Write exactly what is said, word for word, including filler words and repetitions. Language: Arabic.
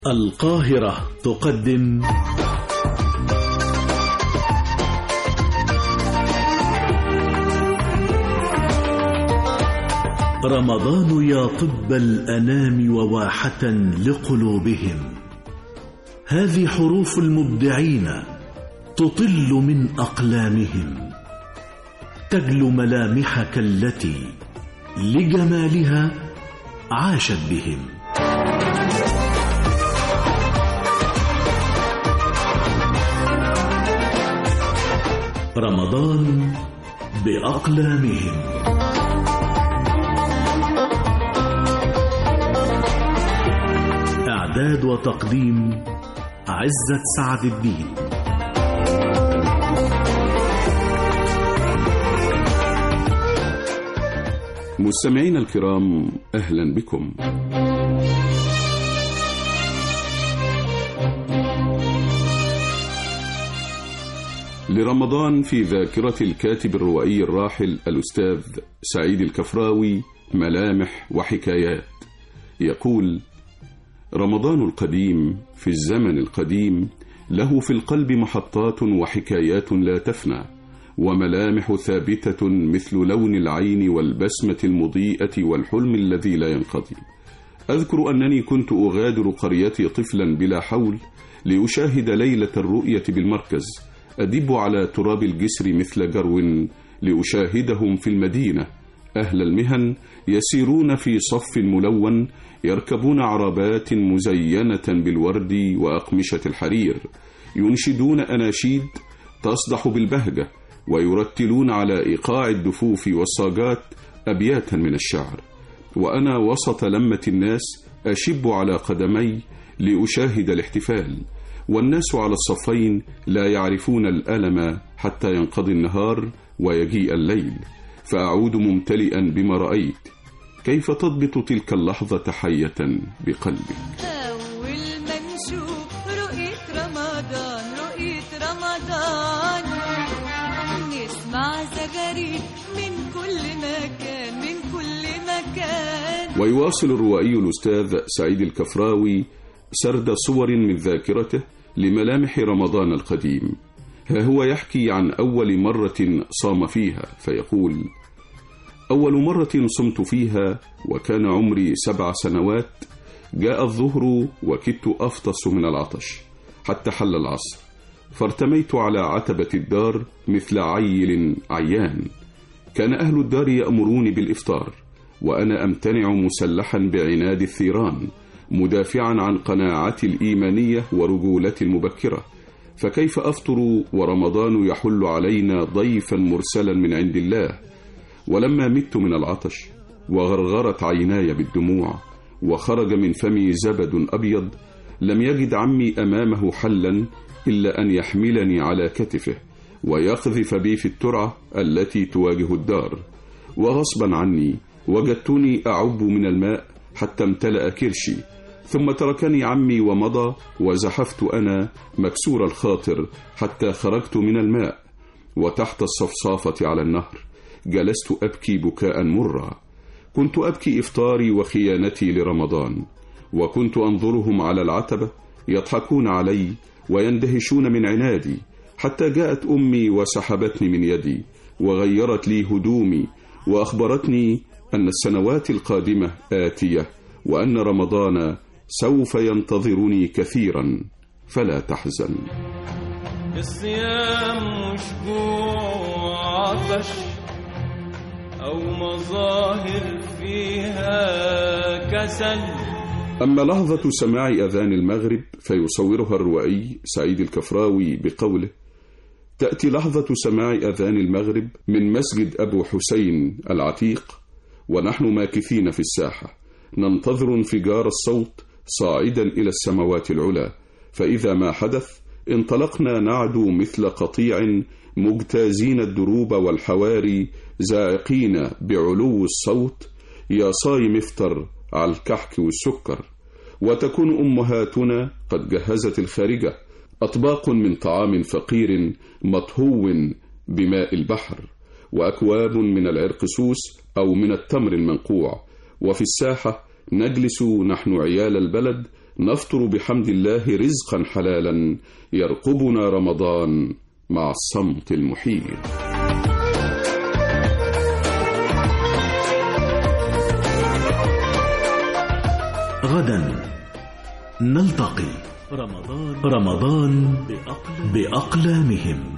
القاهرة تقدم رمضان يا طب الأنام وواحة لقلوبهم. هذه حروف المبدعين تطل من أقلامهم، تجلو ملامحك التي لجمالها عاشت بهم. رمضان بأقلامهم. إعداد وتقديم عزت سعد الدين. مستمعين الكرام، أهلا بكم. لرمضان في ذاكرة الكاتب الروائي الراحل الأستاذ سعيد الكفراوي ملامح وحكايات. يقول: رمضان القديم في الزمن القديم له في القلب محطات وحكايات لا تفنى، وملامح ثابتة مثل لون العين والبسمة المضيئة والحلم الذي لا ينقضي. أذكر أنني كنت أغادر قريتي طفلا بلا حول لأشاهد ليلة الرؤية بالمركز، أدب على تراب الجسر مثل جرو لأشاهدهم في المدينة، أهل المهن يسيرون في صف ملون، يركبون عربات مزينة بالورد وأقمشة الحرير، ينشدون أناشيد تصدح بالبهجة، ويرتلون على إيقاع الدفوف والصاجات أبياتا من الشعر، وأنا وسط لمة الناس أشب على قدمي لأشاهد الاحتفال، والناس على الصفين لا يعرفون الألم حتى ينقضي النهار ويجيء الليل، فأعود ممتلئا بما رأيت. كيف تضبط تلك اللحظة حية بقلبك؟ أول ما نشوف رؤية رمضان رؤية رمضان نسمع زغاريد من كل مكان من كل مكان. ويواصل الروائي الأستاذ سعيد الكفراوي سرد صور من ذاكرته لملامح رمضان القديم. ها هو يحكي عن أول مرة صام فيها، فيقول: أول مرة صمت فيها وكان عمري سبع سنوات، جاء الظهر وكدت أفطس من العطش حتى حل العصر، فارتميت على عتبة الدار مثل عيل عيان. كان أهل الدار يأمروني بالإفطار، وأنا أمتنع مسلحا بعناد الثيران، مدافعا عن قناعتي الإيمانية ورجولتي المبكرة. فكيف أفطر ورمضان يحل علينا ضيفا مرسلا من عند الله؟ ولما مت من العطش وغرغرت عيناي بالدموع وخرج من فمي زبد أبيض، لم يجد عمي أمامه حلا إلا أن يحملني على كتفه ويقذف بي في الترعة التي تواجه الدار، وغصبا عني وجدتني أعب من الماء حتى امتلأ كرشي، ثم تركني عمي ومضى، وزحفت أنا مكسور الخاطر حتى خرجت من الماء، وتحت الصفصافة على النهر جلست أبكي بكاء مرا. كنت أبكي إفطاري وخيانتي لرمضان، وكنت أنظرهم على العتبة يضحكون علي ويندهشون من عنادي، حتى جاءت أمي وسحبتني من يدي وغيرت لي هدومي وأخبرتني أن السنوات القادمة آتية، وأن رمضان سوف ينتظرني كثيرا، فلا تحزن. الصيام مش جوع عطش أو مظاهر فيها كسل. أما لحظة سماع أذان المغرب فيصورها الروائي سعيد الكفراوي بقوله: تأتي لحظة سماع أذان المغرب من مسجد أبو حسين العتيق، ونحن ماكثين في الساحة ننتظر انفجار الصوت صاعدا إلى السماوات العلى، فإذا ما حدث انطلقنا نعدو مثل قطيع مجتازين الدروب والحواري زاعقين بعلو الصوت: يا صايم افطر على الكحك والسكر. وتكون أمهاتنا قد جهزت الخارجة، أطباق من طعام فقير مطهو بماء البحر، وأكواب من العرقسوس أو من التمر المنقوع، وفي الساحة نجلس نحن عيال البلد نفطر بحمد الله رزقا حلالا يرقبنا رمضان مع الصمت المحيط. غدا نلتقي رمضان رمضان بأقلامهم.